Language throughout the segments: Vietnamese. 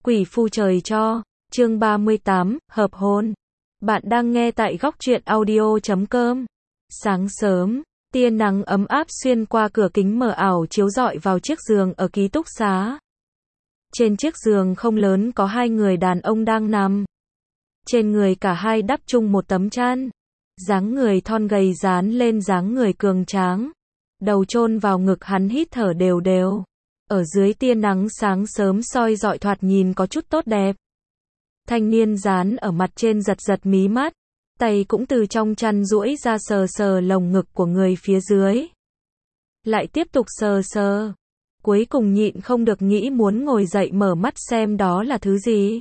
Quỷ phu trời cho, chương 38, hợp hôn. Bạn đang nghe tại góc truyện audio.com. Sáng sớm, tia nắng ấm áp xuyên qua cửa kính mờ ảo chiếu rọi vào chiếc giường ở ký túc xá. Trên chiếc giường không lớn có hai người đàn ông đang nằm. Trên người cả hai đắp chung một tấm chăn. Dáng người thon gầy dán lên dáng người cường tráng. Đầu chôn vào ngực hắn hít thở đều đều. Ở dưới tia nắng sáng sớm soi rọi thoạt nhìn có chút tốt đẹp. Thanh niên dán ở mặt trên giật giật mí mắt. Tay cũng từ trong chăn duỗi ra sờ sờ lồng ngực của người phía dưới. Lại tiếp tục sờ sờ. Cuối cùng nhịn không được nghĩ muốn ngồi dậy mở mắt xem đó là thứ gì.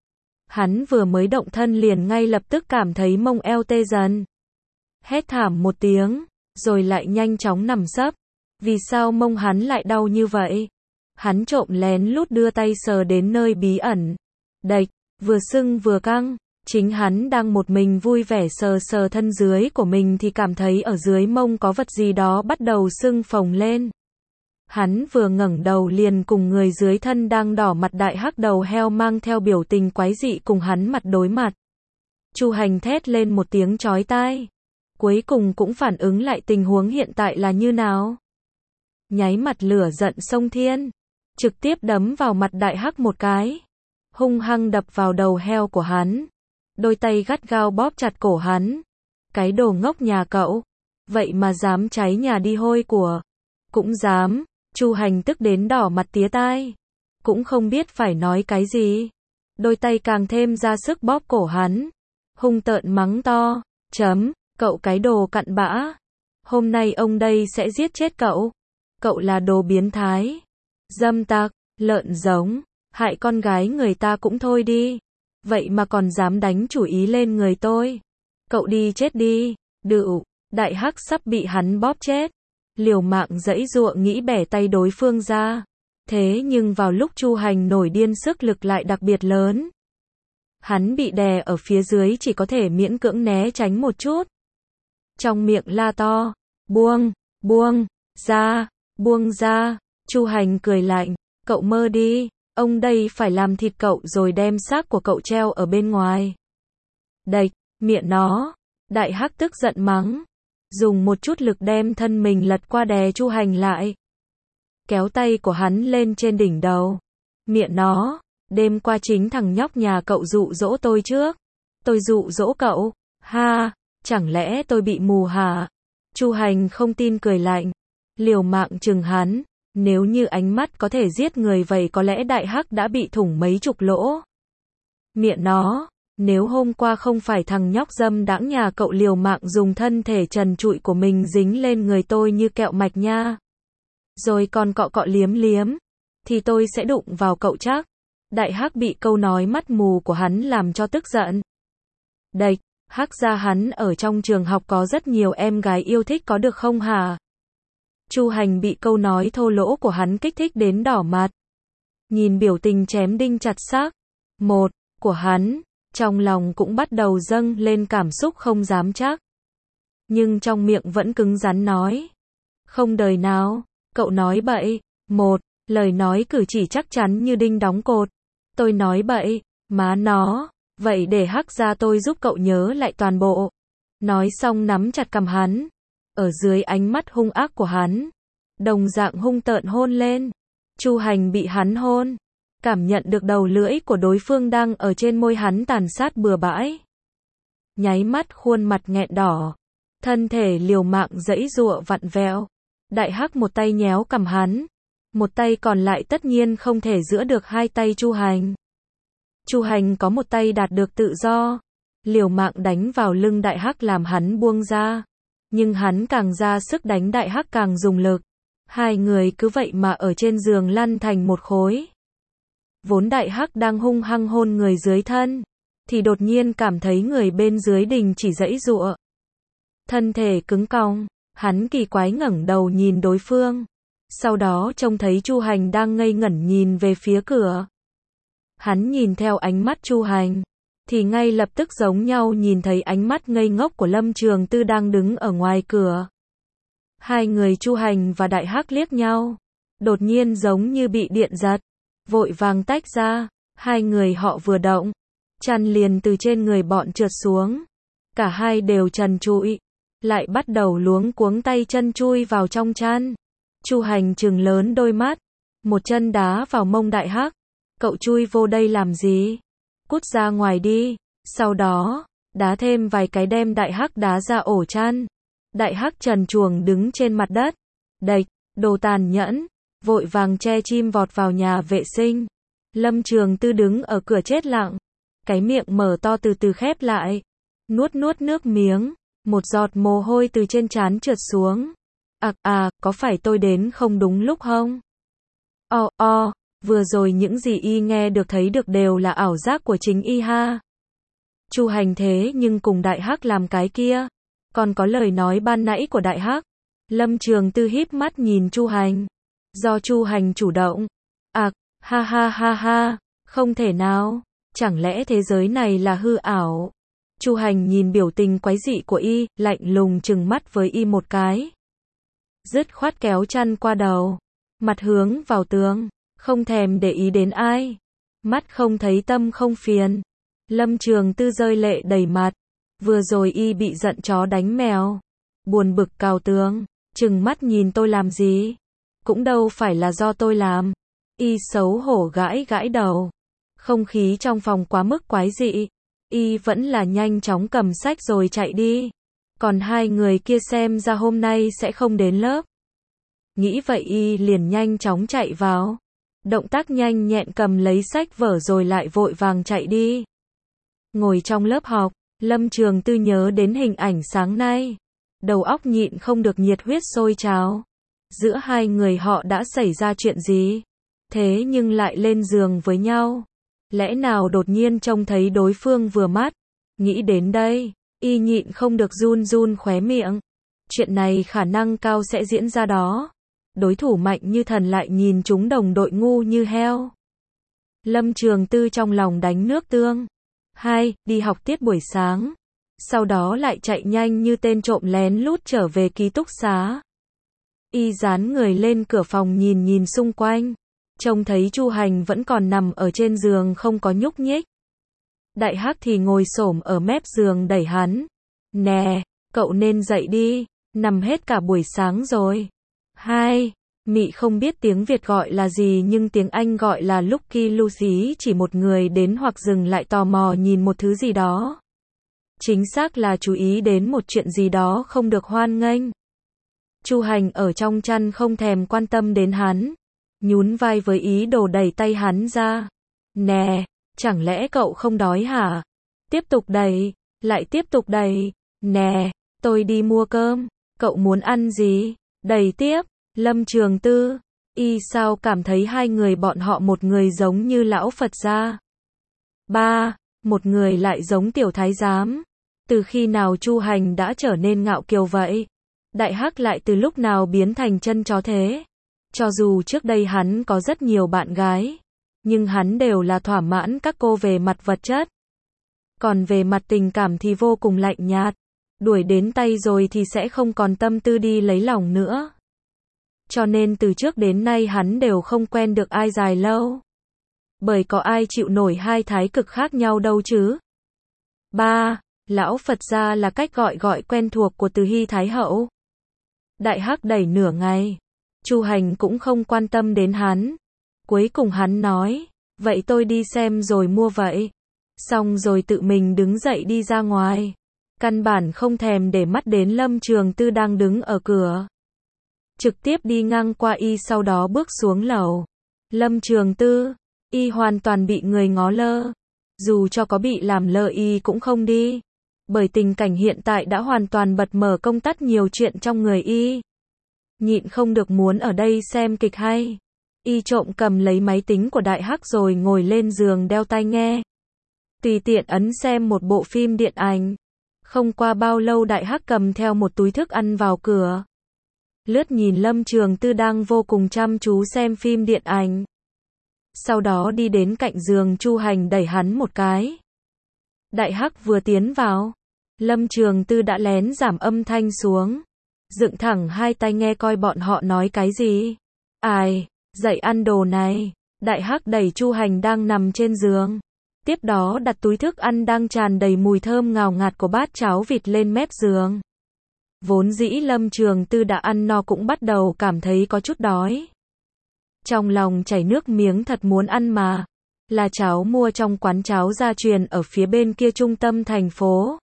Hắn vừa mới động thân liền ngay lập tức cảm thấy mông eo tê dần. Hét thảm một tiếng, rồi lại nhanh chóng nằm sấp. Vì sao mông hắn lại đau như vậy? Hắn trộm lén lút đưa tay sờ đến nơi bí ẩn. Đạch, vừa sưng vừa căng. Chính hắn đang một mình vui vẻ sờ sờ thân dưới của mình thì cảm thấy ở dưới mông có vật gì đó bắt đầu sưng phồng lên. Hắn vừa ngẩng đầu liền cùng người dưới thân đang đỏ mặt đại hắc đầu heo mang theo biểu tình quái dị cùng hắn mặt đối mặt. Chu Hành thét lên một tiếng chói tai. Cuối cùng cũng phản ứng lại tình huống hiện tại là như nào. Nháy mặt lửa giận sông thiên. Trực tiếp đấm vào mặt đại hắc một cái. Hung hăng đập vào đầu heo của hắn. Đôi tay gắt gao bóp chặt cổ hắn. Cái đồ ngốc nhà cậu. Vậy mà dám cháy nhà đi hôi của. Cũng dám. Chu Hành tức đến đỏ mặt tía tai. Cũng không biết phải nói cái gì. Đôi tay càng thêm ra sức bóp cổ hắn. Hung tợn mắng to. Cậu cái đồ cặn bã. Hôm nay ông đây sẽ giết chết cậu. Cậu là đồ biến thái. Dâm tặc, lợn giống. Hại con gái người ta cũng thôi đi. Vậy mà còn dám đánh chủ ý lên người tôi. Cậu đi chết đi. Đựu, đại hắc sắp bị hắn bóp chết. Liều mạng giãy giụa nghĩ bẻ tay đối phương ra. Thế nhưng vào lúc Chu Hành nổi điên sức lực lại đặc biệt lớn. Hắn bị đè ở phía dưới chỉ có thể miễn cưỡng né tránh một chút. Trong miệng la to. Buông ra. Chu Hành cười lạnh. Cậu mơ đi. Ông đây phải làm thịt cậu rồi đem xác của cậu treo ở bên ngoài. Đạch, miệng nó. Đại hắc tức giận mắng. Dùng một chút lực đem thân mình lật qua đè Chu Hành lại. Kéo tay của hắn lên trên đỉnh đầu. Miệng nó. Đêm qua chính thằng nhóc nhà cậu dụ dỗ tôi trước. Tôi dụ dỗ cậu. Ha, chẳng lẽ tôi bị mù hả? Chu Hành không tin cười lạnh. Liều mạng chừng hắn. Nếu như ánh mắt có thể giết người vậy có lẽ đại hắc đã bị thủng mấy chục lỗ. Miệng nó. Nếu hôm qua không phải thằng nhóc dâm đãng nhà cậu liều mạng dùng thân thể trần trụi của mình dính lên người tôi như kẹo mạch nha. Rồi còn cọ cọ liếm liếm. Thì tôi sẽ đụng vào cậu chắc. Đại hắc bị câu nói mắt mù của hắn làm cho tức giận. Đạch, hắc ra hắn ở trong trường học có rất nhiều em gái yêu thích có được không hả? Chu Hành bị câu nói thô lỗ của hắn kích thích đến đỏ mặt. Nhìn biểu tình chém đinh chặt xác. Một, của hắn. Trong lòng cũng bắt đầu dâng lên cảm xúc không dám chắc. Nhưng trong miệng vẫn cứng rắn nói. Không đời nào, cậu nói bậy. Một, lời nói cử chỉ chắc chắn như đinh đóng cột. Tôi nói bậy, má nó. Vậy để hắc ra tôi giúp cậu nhớ lại toàn bộ. Nói xong nắm chặt cằm hắn. Ở dưới ánh mắt hung ác của hắn. Đồng dạng hung tợn hôn lên. Chu Hành bị hắn hôn. Cảm nhận được đầu lưỡi của đối phương đang ở trên môi hắn tàn sát bừa bãi. Nháy mắt khuôn mặt nghẹn đỏ. Thân thể liều mạng giãy giụa vặn vẹo. Đại hắc một tay nhéo cằm hắn. Một tay còn lại tất nhiên không thể giữ được hai tay Chu Hành. Chu Hành có một tay đạt được tự do. Liều mạng đánh vào lưng đại hắc làm hắn buông ra. Nhưng hắn càng ra sức đánh đại hắc càng dùng lực. Hai người cứ vậy mà ở trên giường lăn thành một khối. Vốn đại hắc đang hung hăng hôn người dưới thân. Thì đột nhiên cảm thấy người bên dưới đình chỉ giãy giụa. Thân thể cứng cong. Hắn kỳ quái ngẩng đầu nhìn đối phương. Sau đó trông thấy Chu Hành đang ngây ngẩn nhìn về phía cửa. Hắn nhìn theo ánh mắt Chu Hành. Thì ngay lập tức giống nhau nhìn thấy ánh mắt ngây ngốc của Lâm Trường Tư đang đứng ở ngoài cửa. Hai người Chu Hành và Đại Hắc liếc nhau. Đột nhiên giống như bị điện giật. Vội vàng tách ra. Hai người họ vừa động, chăn liền từ trên người bọn trượt xuống. Cả hai đều trần trụi, lại bắt đầu luống cuống tay chân chui vào trong chăn. Chu Hành trừng lớn đôi mắt, một chân đá vào mông Đại Hắc. Cậu chui vô đây làm gì? Cút ra ngoài đi. Sau đó, đá thêm vài cái đem Đại Hắc đá ra ổ chăn. Đại Hắc trần truồng đứng trên mặt đất. Đệch, đồ tàn nhẫn, vội vàng che chim vọt vào nhà vệ sinh. Lâm Trường Tư đứng ở cửa chết lặng, cái miệng mở to từ từ khép lại, nuốt nước miếng, một giọt mồ hôi từ trên trán trượt xuống. Có phải tôi đến không đúng lúc không? Vừa rồi những gì y nghe được thấy được đều là ảo giác của chính y ha. Chu Hành thế nhưng cùng Đại Hắc làm cái kia, còn có lời nói ban nãy của Đại Hắc. Lâm Trường Tư híp mắt nhìn Chu Hành. Do Chu Hành chủ động. Ha, không thể nào, chẳng lẽ thế giới này là hư ảo? Chu Hành nhìn biểu tình quái dị của y, lạnh lùng trừng mắt với y một cái. Dứt khoát kéo chăn qua đầu, mặt hướng vào tường, không thèm để ý đến ai. Mắt không thấy tâm không phiền. Lâm Trường Tư rơi lệ đầy mặt. Vừa rồi y bị giận chó đánh mèo. Buồn bực cào tường, trừng mắt nhìn tôi làm gì? Cũng đâu phải là do tôi làm. Y xấu hổ gãi đầu. Không khí trong phòng quá mức quái dị. Y vẫn là nhanh chóng cầm sách rồi chạy đi. Còn hai người kia xem ra hôm nay sẽ không đến lớp. Nghĩ vậy y liền nhanh chóng chạy vào. Động tác nhanh nhẹn cầm lấy sách vở rồi lại vội vàng chạy đi. Ngồi trong lớp học, Lâm Trường Tư nhớ đến hình ảnh sáng nay. Đầu óc nhịn không được nhiệt huyết sôi trào. Giữa hai người họ đã xảy ra chuyện gì? Thế nhưng lại lên giường với nhau. Lẽ nào đột nhiên trông thấy đối phương vừa mắt? Nghĩ đến đây, y nhịn không được run khóe miệng. Chuyện này khả năng cao sẽ diễn ra đó. Đối thủ mạnh như thần lại nhìn chúng đồng đội ngu như heo. Lâm Trường Tư trong lòng đánh nước tương. Đi học tiết buổi sáng. Sau đó lại chạy nhanh như tên trộm lén lút trở về ký túc xá. Y dán người lên cửa phòng nhìn xung quanh. Trông thấy Chu Hành vẫn còn nằm ở trên giường không có nhúc nhích. Đại Hắc thì ngồi xổm ở mép giường đẩy hắn. Nè, cậu nên dậy đi, nằm hết cả buổi sáng rồi. Mị không biết tiếng Việt gọi là gì nhưng tiếng Anh gọi là Lucky Lucy, chỉ một người đến hoặc dừng lại tò mò nhìn một thứ gì đó. Chính xác là chú ý đến một chuyện gì đó không được hoan nghênh. Chu Hành ở trong chăn không thèm quan tâm đến hắn. Nhún vai với ý đồ đẩy tay hắn ra. Nè, chẳng lẽ cậu không đói hả? Tiếp tục đẩy, lại tiếp tục đẩy. Nè, tôi đi mua cơm, cậu muốn ăn gì? Đẩy tiếp. Lâm Trường Tư, y sao cảm thấy hai người bọn họ một người giống như lão Phật gia. Một người lại giống tiểu thái giám. Từ khi nào Chu Hành đã trở nên ngạo kiều vậy? Đại Hắc lại từ lúc nào biến thành chân chó thế? Cho dù trước đây hắn có rất nhiều bạn gái, nhưng hắn đều là thỏa mãn các cô về mặt vật chất. Còn về mặt tình cảm thì vô cùng lạnh nhạt. Đuổi đến tay rồi thì sẽ không còn tâm tư đi lấy lòng nữa. Cho nên từ trước đến nay hắn đều không quen được ai dài lâu. Bởi có ai chịu nổi hai thái cực khác nhau đâu chứ. Lão Phật gia là cách gọi quen thuộc của Từ Hy Thái Hậu. Đại Hắc đẩy nửa ngày. Chu Hành cũng không quan tâm đến hắn. Cuối cùng hắn nói, vậy tôi đi xem rồi mua vậy. Xong rồi tự mình đứng dậy đi ra ngoài. Căn bản không thèm để mắt đến Lâm Trường Tư đang đứng ở cửa. Trực tiếp đi ngang qua y sau đó bước xuống lầu. Lâm Trường Tư, y hoàn toàn bị người ngó lơ. Dù cho có bị làm lơ y cũng không đi. Bởi tình cảnh hiện tại đã hoàn toàn bật mở công tắc nhiều chuyện trong người y. Nhịn không được muốn ở đây xem kịch hay. Y trộm cầm lấy máy tính của Đại Hắc rồi ngồi lên giường đeo tai nghe. Tùy tiện ấn xem một bộ phim điện ảnh. Không qua bao lâu Đại Hắc cầm theo một túi thức ăn vào cửa. Lướt nhìn Lâm Trường Tư đang vô cùng chăm chú xem phim điện ảnh. Sau đó đi đến cạnh giường Chu Hành đẩy hắn một cái. Đại Hắc vừa tiến vào, Lâm Trường Tư đã lén giảm âm thanh xuống. Dựng thẳng hai tai nghe coi bọn họ nói cái gì. Dậy ăn đồ này. Đại Hắc đẩy Chu Hành đang nằm trên giường. Tiếp đó đặt túi thức ăn đang tràn đầy mùi thơm ngào ngạt của bát cháo vịt lên mép giường. Vốn dĩ Lâm Trường Tư đã ăn no cũng bắt đầu cảm thấy có chút đói. Trong lòng chảy nước miếng thật muốn ăn mà. Là cháo mua trong quán cháo gia truyền ở phía bên kia trung tâm thành phố.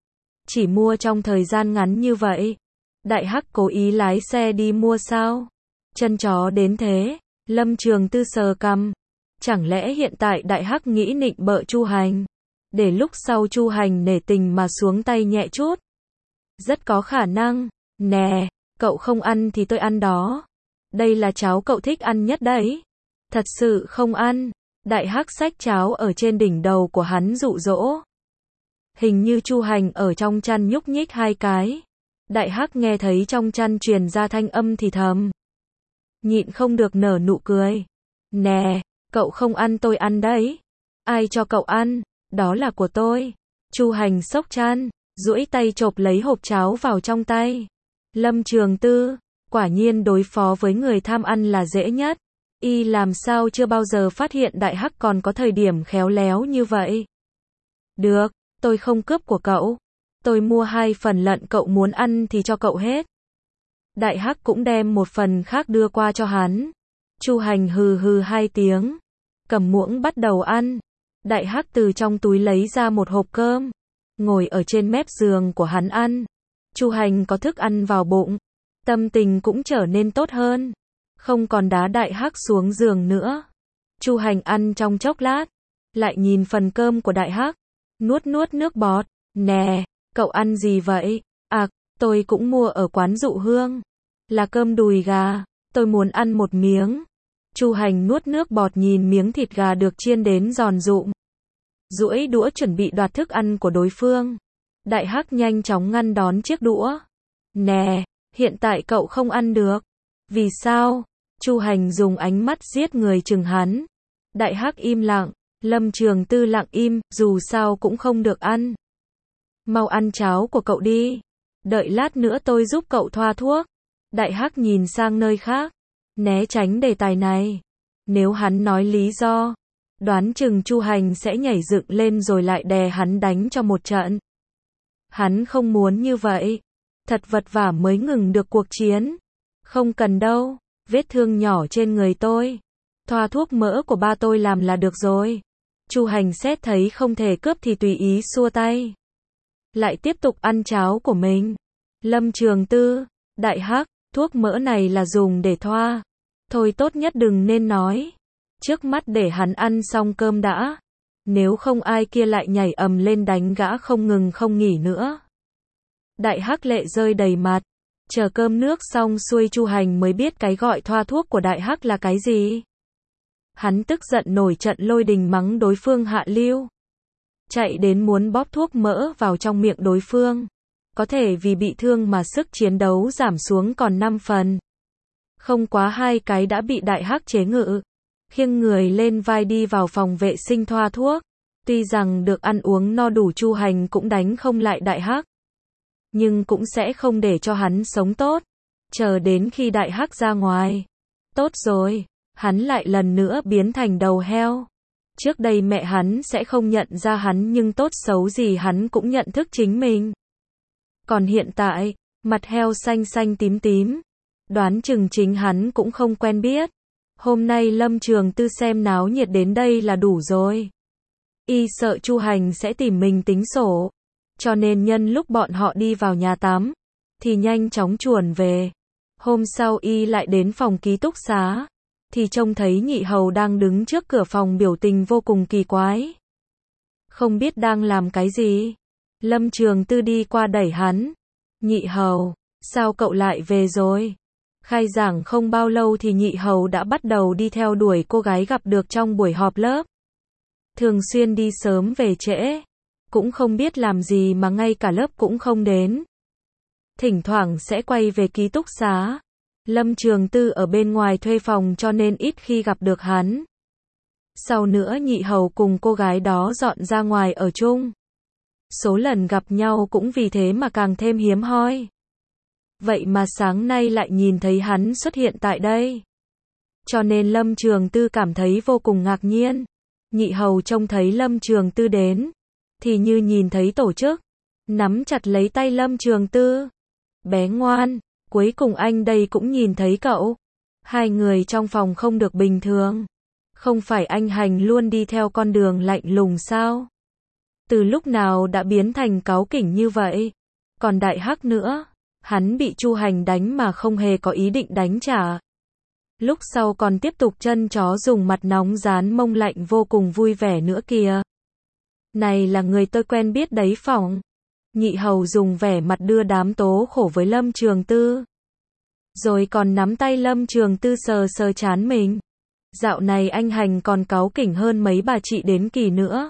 Chỉ mua trong thời gian ngắn như vậy. Đại Hắc cố ý lái xe đi mua sao? Chân chó đến thế. Lâm Trường Tư sờ cằm. Chẳng lẽ hiện tại Đại Hắc nghĩ nịnh bợ Chu Hành, để lúc sau Chu Hành nể tình mà xuống tay nhẹ chút? Rất có khả năng. Nè, cậu không ăn thì tôi ăn đó. Đây là cháo cậu thích ăn nhất đấy. Thật sự không ăn. Đại Hắc xách cháo ở trên đỉnh đầu của hắn dụ dỗ. Hình như Chu Hành ở trong chăn nhúc nhích hai cái. Đại Hắc nghe thấy trong chăn truyền ra thanh âm thì thầm. Nhịn không được nở nụ cười. Nè, cậu không ăn tôi ăn đấy. Ai cho cậu ăn? Đó là của tôi. Chu Hành xốc chăn, duỗi tay chộp lấy hộp cháo vào trong tay. Lâm Trường Tư, quả nhiên đối phó với người tham ăn là dễ nhất. Y làm sao chưa bao giờ phát hiện Đại Hắc còn có thời điểm khéo léo như vậy. Được, tôi không cướp của cậu. Tôi mua 2 phần lợn, cậu muốn ăn thì cho cậu hết. Đại Hắc cũng đem một phần khác đưa qua cho hắn. Chu Hành hừ hừ 2 tiếng. Cầm muỗng bắt đầu ăn. Đại Hắc từ trong túi lấy ra một hộp cơm. Ngồi ở trên mép giường của hắn ăn. Chu Hành có thức ăn vào bụng. Tâm tình cũng trở nên tốt hơn. Không còn đá Đại Hắc xuống giường nữa. Chu Hành ăn trong chốc lát. Lại nhìn phần cơm của Đại Hắc. Nuốt nuốt nước bọt. Nè, cậu ăn gì vậy? À, tôi cũng mua ở quán Dụ Hương. Là cơm đùi gà. Tôi muốn ăn một miếng. Chu Hành nuốt nước bọt nhìn miếng thịt gà được chiên đến giòn rụm. Duỗi đũa chuẩn bị đoạt thức ăn của đối phương. Đại Hắc nhanh chóng ngăn đón chiếc đũa. Nè, hiện tại cậu không ăn được. Vì sao? Chu Hành dùng ánh mắt giết người chừng hắn. Đại Hắc im lặng. Lâm Trường Tư lặng im, dù sao cũng không được ăn. Mau ăn cháo của cậu đi. Đợi lát nữa tôi giúp cậu thoa thuốc. Đại Hắc nhìn sang nơi khác. Né tránh đề tài này. Nếu hắn nói lý do, đoán chừng Chu Hành sẽ nhảy dựng lên rồi lại đè hắn đánh cho một trận. Hắn không muốn như vậy. Thật vật vả mới ngừng được cuộc chiến. Không cần đâu, vết thương nhỏ trên người tôi. Thoa thuốc mỡ của ba tôi làm là được rồi. Chu Hành xét thấy không thể cướp thì tùy ý xua tay. Lại tiếp tục ăn cháo của mình. Lâm Trường Tư, Đại Hắc, thuốc mỡ này là dùng để thoa. Thôi tốt nhất đừng nên nói. Trước mắt để hắn ăn xong cơm đã. Nếu không ai kia lại nhảy ầm lên đánh gã không ngừng không nghỉ nữa. Đại Hắc lệ rơi đầy mặt. Chờ cơm nước xong xuôi Chu Hành mới biết cái gọi thoa thuốc của Đại Hắc là cái gì. Hắn tức giận nổi trận lôi đình mắng đối phương hạ lưu. Chạy đến muốn bóp thuốc mỡ vào trong miệng đối phương. Có thể vì bị thương mà sức chiến đấu giảm xuống còn 5 phần. Không quá 2 cái đã bị Đại Hắc chế ngự. Khiêng người lên vai đi vào phòng vệ sinh thoa thuốc. Tuy rằng được ăn uống no đủ Chu Hành cũng đánh không lại Đại Hắc. Nhưng cũng sẽ không để cho hắn sống tốt. Chờ đến khi Đại Hắc ra ngoài. Tốt rồi, hắn lại lần nữa biến thành đầu heo. Trước đây mẹ hắn sẽ không nhận ra hắn nhưng tốt xấu gì hắn cũng nhận thức chính mình. Còn hiện tại, mặt heo xanh xanh tím tím. Đoán chừng chính hắn cũng không quen biết. Hôm nay Lâm Trường Tư xem náo nhiệt đến đây là đủ rồi. Y sợ Chu Hành sẽ tìm mình tính sổ. Cho nên nhân lúc bọn họ đi vào nhà tắm, thì nhanh chóng chuồn về. Hôm sau Y lại đến phòng ký túc xá, thì trông thấy Nhị Hầu đang đứng trước cửa phòng biểu tình vô cùng kỳ quái. Không biết đang làm cái gì. Lâm Trường Tư đi qua đẩy hắn. Nhị Hầu, sao cậu lại về rồi? Khai giảng không bao lâu thì Nhị Hầu đã bắt đầu đi theo đuổi cô gái gặp được trong buổi họp lớp. Thường xuyên đi sớm về trễ. Cũng không biết làm gì mà ngay cả lớp cũng không đến. Thỉnh thoảng sẽ quay về ký túc xá. Lâm Trường Tư ở bên ngoài thuê phòng cho nên ít khi gặp được hắn. Sau nữa Nhị Hầu cùng cô gái đó dọn ra ngoài ở chung. Số lần gặp nhau cũng vì thế mà càng thêm hiếm hoi. Vậy mà sáng nay lại nhìn thấy hắn xuất hiện tại đây. cho nên Lâm Trường Tư cảm thấy vô cùng ngạc nhiên. Nhị hầu trông thấy Lâm Trường Tư đến, thì như nhìn thấy tổ chức, nắm chặt lấy tay Lâm Trường Tư. Bé ngoan, cuối cùng anh đây cũng nhìn thấy cậu. Hai người trong phòng không được bình thường. Không phải anh Hành luôn đi theo con đường lạnh lùng sao? Từ lúc nào đã biến thành cáu kỉnh như vậy? Còn Đại Hắc nữa, hắn bị Chu Hành đánh mà không hề có ý định đánh trả. Lúc sau còn tiếp tục chân chó dùng mặt nóng dán mông lạnh vô cùng vui vẻ nữa kìa. Này là người tôi quen biết đấy phỏng. Nhị hầu dùng vẻ mặt đưa đám tố khổ với Lâm Trường Tư. Rồi còn nắm tay Lâm Trường Tư sờ sờ trán mình. Dạo này anh Hành còn cáu kỉnh hơn mấy bà chị đến kỳ nữa.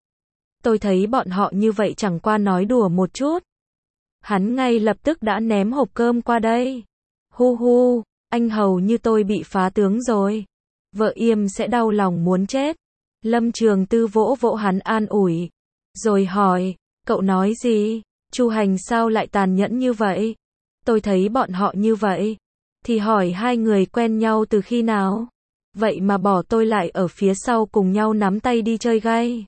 Tôi thấy bọn họ như vậy chẳng qua nói đùa một chút. Hắn ngay lập tức đã ném hộp cơm qua đây. Hu hu, anh hầu như tôi bị phá tướng rồi. Vợ Yêm sẽ đau lòng muốn chết. Lâm Trường Tư vỗ vỗ hắn an ủi. Rồi hỏi, cậu nói gì? Chu Hành sao lại tàn nhẫn như vậy? Tôi thấy bọn họ như vậy. Thì hỏi hai người quen nhau từ khi nào? Vậy mà bỏ tôi lại ở phía sau cùng nhau nắm tay đi chơi gay.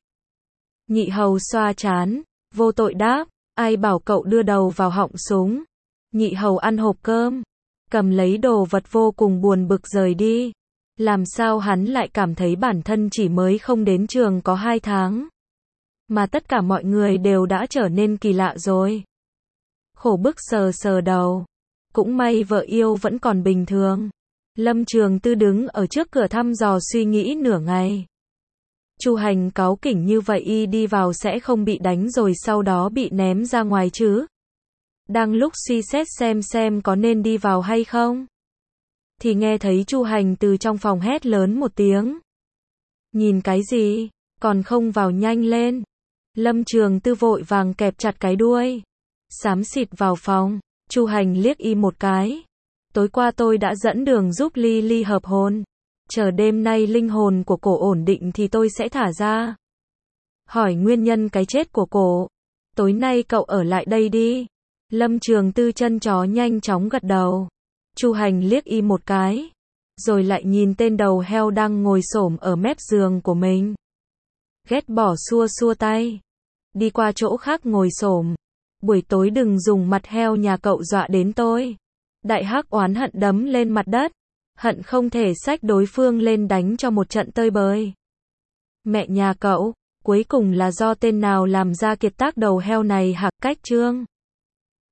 Nhị hầu xoa trán, vô tội đáp, ai bảo cậu đưa đầu vào họng súng. Nhị hầu ăn hộp cơm, cầm lấy đồ vật vô cùng buồn bực rời đi. Làm sao hắn lại cảm thấy bản thân chỉ mới không đến trường có 2 tháng. Mà tất cả mọi người đều đã trở nên kỳ lạ rồi. Khổ bức sờ sờ đầu. Cũng may vợ yêu vẫn còn bình thường. Lâm Trường Tư đứng ở trước cửa thăm dò suy nghĩ nửa ngày. Chu Hành cáu kỉnh như vậy y đi vào sẽ không bị đánh rồi sau đó bị ném ra ngoài chứ. Đang lúc suy xét xem có nên đi vào hay không, thì nghe thấy Chu Hành từ trong phòng hét lớn một tiếng. Nhìn cái gì, còn không vào nhanh lên. Lâm Trường Tư vội vàng kẹp chặt cái đuôi, xám xịt vào phòng. Chu Hành liếc y một cái. Tối qua tôi đã dẫn đường giúp Ly hợp hồn. Chờ đêm nay linh hồn của cổ ổn định thì tôi sẽ thả ra. Hỏi nguyên nhân cái chết của cổ. Tối nay cậu ở lại đây đi. Lâm Trường Tư chân chó nhanh chóng gật đầu. Chu Hành liếc y một cái, rồi lại nhìn tên đầu heo đang ngồi xổm ở mép giường của mình. Ghét bỏ xua xua tay. Đi qua chỗ khác ngồi xổm. Buổi tối đừng dùng mặt heo nhà cậu dọa đến tôi. Đại Hắc oán hận đấm lên mặt đất. Hận không thể xách đối phương lên đánh cho một trận tơi bời. Mẹ nhà cậu, cuối cùng là do tên nào làm ra kiệt tác đầu heo này hạc cách trương.